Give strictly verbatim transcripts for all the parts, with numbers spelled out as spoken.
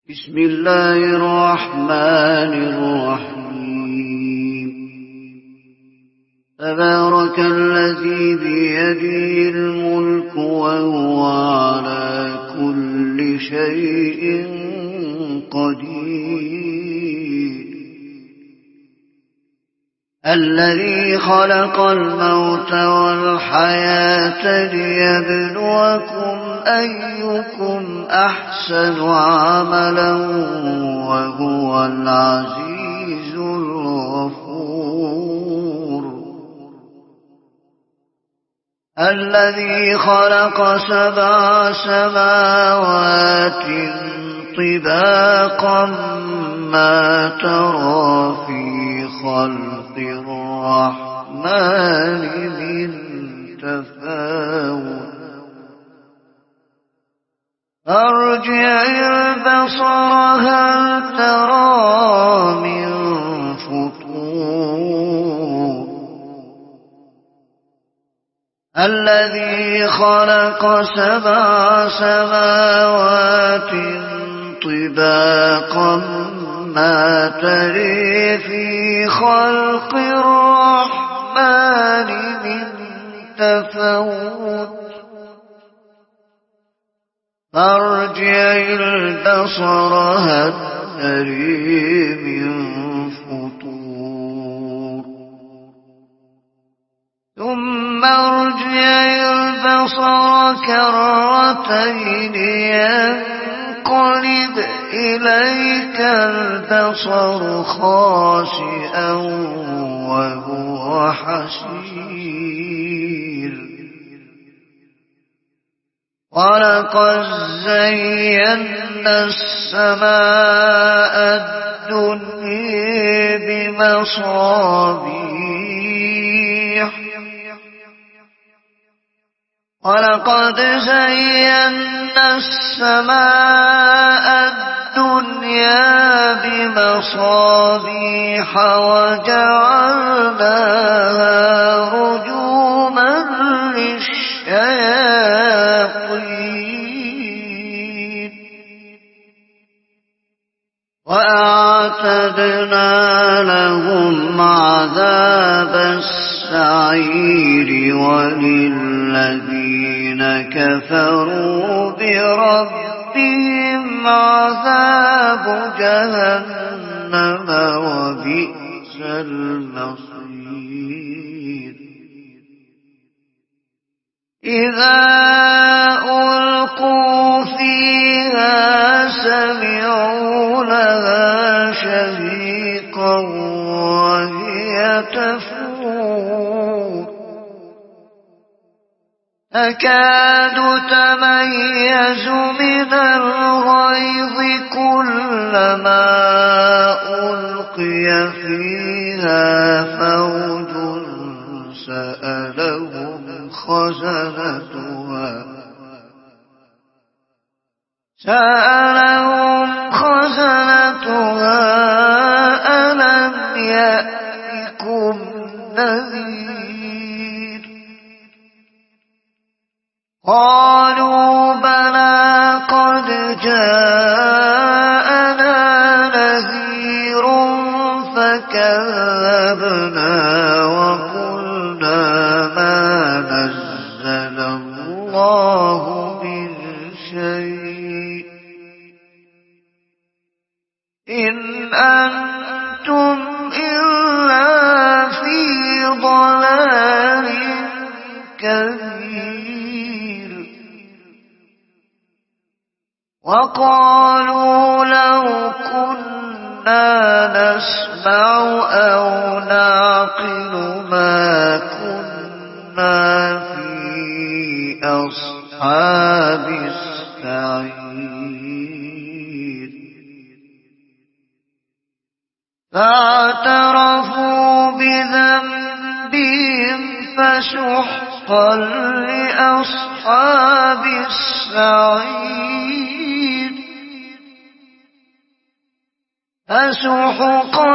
بسم الله الرحمن الرحيم تبارك الذي بيده الملك وهو على كل شيء قدير الذي خلق الموت والحياة ليبلوكم أيكم أحسن عملا وهو العزيز الغفور الذي خلق سبع سماوات طباقا ما ترى في خلق الرحمن من تفاوت ارجع البصر هل ترى من فطور الذي خلق سبع سماوات طباقا ما تري في خلق الرحمن من تفاوت فارجع البصر هل تري من فطور ثم ارجع البصر كرتين ينقلب إليك البصر خاسئا وهو حسير ولقد زينا السماء الدنيا بمصابيح ولقد زينا السماء الدنيا بمصابيح وجعلناها رجوما للشياطين وأعتدنا لهم عذاب السعير وللذين كفروا بربهم عذاب جهنم وبئس المصير إذا ألقوا فيها سمعوا لها شهيقا وهي تفور تكاد تميز من الغيظ كلما ألقي فيها فوج سألهم خزنتها سألهم خزنتها ألم يأتكم نذير قالوا بلى قد جاءنا نذير فكذبنا وقلنا ما نزل الله من شيء إن أنتم إلا في ضلال كبير وقالوا لو كنا نسمع أو نعقل ما كنا في أصحاب السعير فاعترفوا بذنبهم فسحقا لأصحاب السعير فسحقا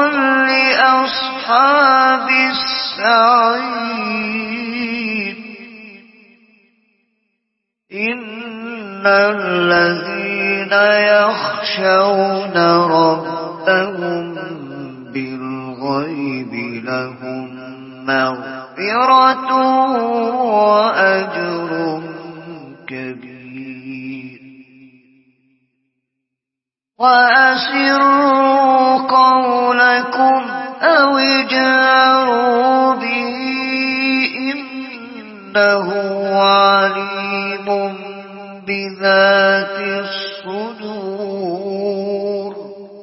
لأصحاب السعير إن الذين يخشون ربهم بالغيب لهم مغفرة وأجر كبير وأسروا قولكم أو اجهروا به إنه عليم بذات الصدور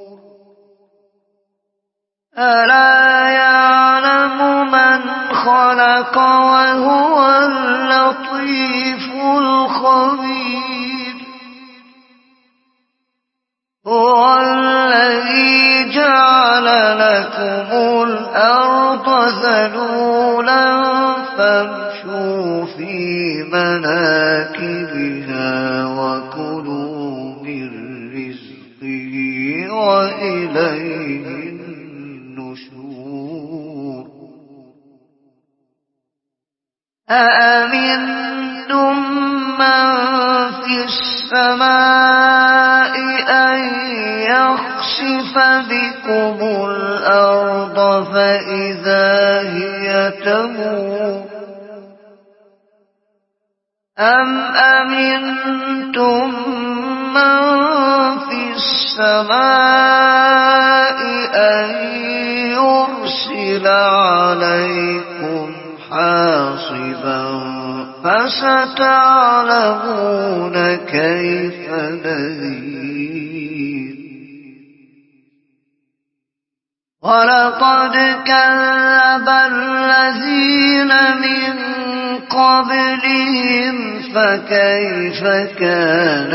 ألا يعلم من خلق وهو اللطيف الخبير هو الذي جعل لكم الأرض ذلولا فامشوا في مناكبها وكلوا من رزقه وإليه النشور أأمنتم من في السماء أن يخسف بكم الأرض فإذا هي تمور أم أمنتم من في السماء أن يرسل عليكم حاصبا فستعلمون كيف نذير ولقد كذب الذين من قبلهم فكيف كان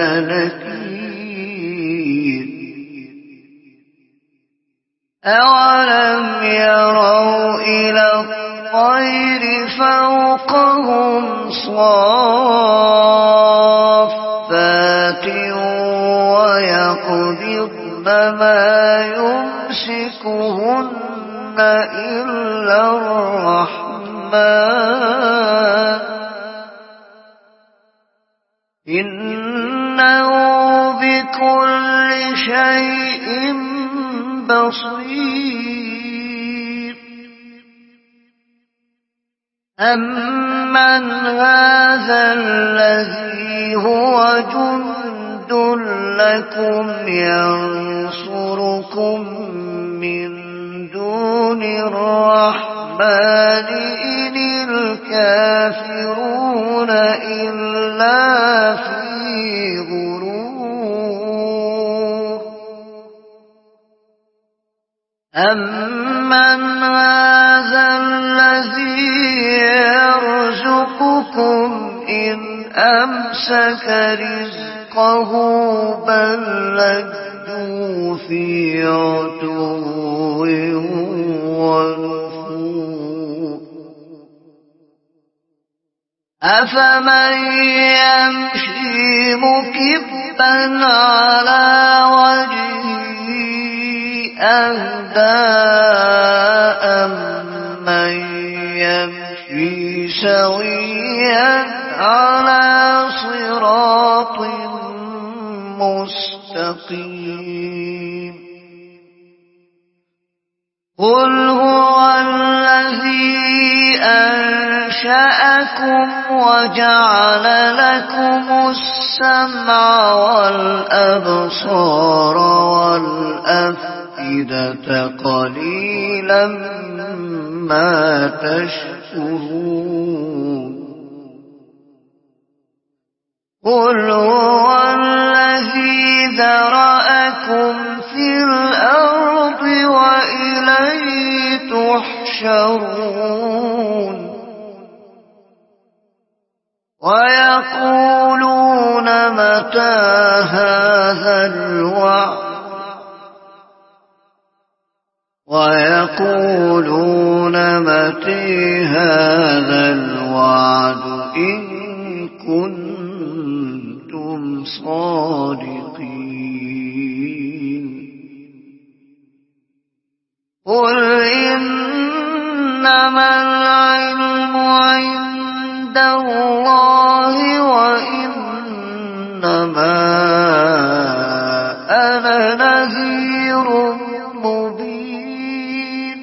نكير أولم يروا إلى الطير فوقهم صافات ويقبضن ما يمسكهن إلا الرحمن إنه بكل شيء بصير أمن هذا الذي هو جند لكم ينصركم من دون الرحمن إن الكافرون إلا في غرور أمن هذا الذي يرزقكم إن أمسك رزقه بل لجوا في عتو ونفور أفمن يمشي مكبا على وجهه أهدى أمن يمشي سويا على صراط مستقيم قل هو الذي أنشأكم وجعل لكم السمع والأبصار والأفئدة قليلا ما تشكرون قل هو الذي ذرأكم في الأرض وإليه تحشرون ويقولون متى هذا الوعد ويقولون متى هذا الوعد إن كنتم صادقين قل إنما العلم عند الله وإنما نذير مبين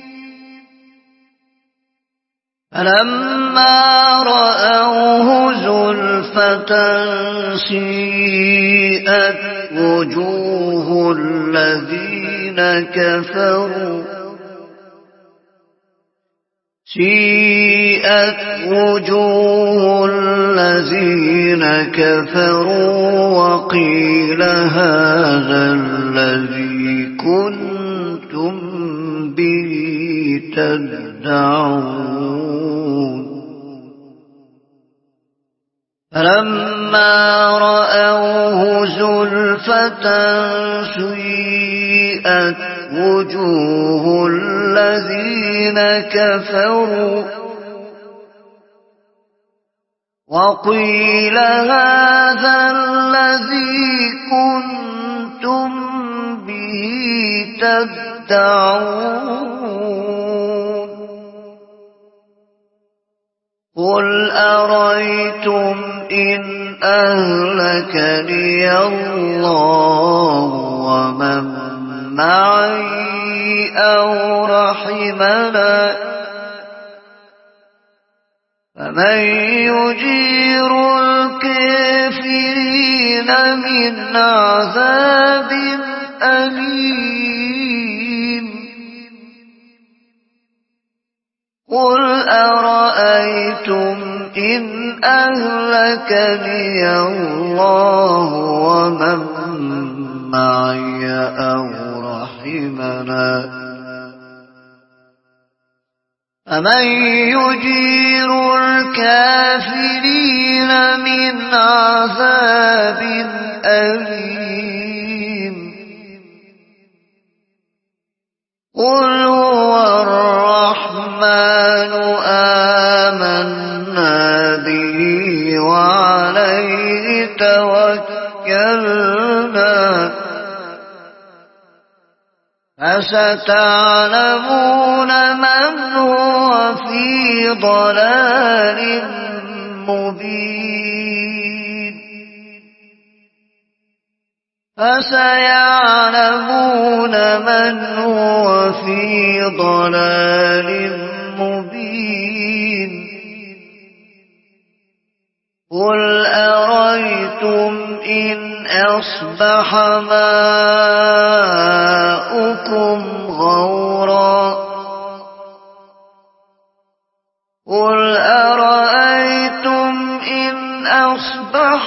فلما رأوه زلفة سيئت وجوه الذين كفروا سيئت وجوه الذين كفروا وقيل هذا الذي كنتم به تدعون فلما رأوه زلفة سيئت وجوه الذين كفروا وقيل هذا الذي كنتم به تدعون قل أرأيتم إن أهلكني الله ومن معي أو رحمنا فمن يجير الكافرين من عذاب أليم قل أرأيتم إن أهلكني الله ومن معي أو رحمنا فمن يجير الكافرين من عذاب أليم قل هو الرحمن آمنا به وعليه توكلنا فستعلمون من هو في ضلال مبين فسيعلمون من هو في ضلال مبين قل أرأيتم إن أصبح ماؤكم غورا قل أرأيتم إن أصبح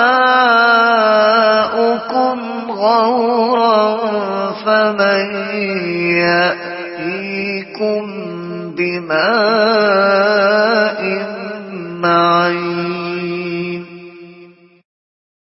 ماؤكم غورا فمن يأتيكم بماء معين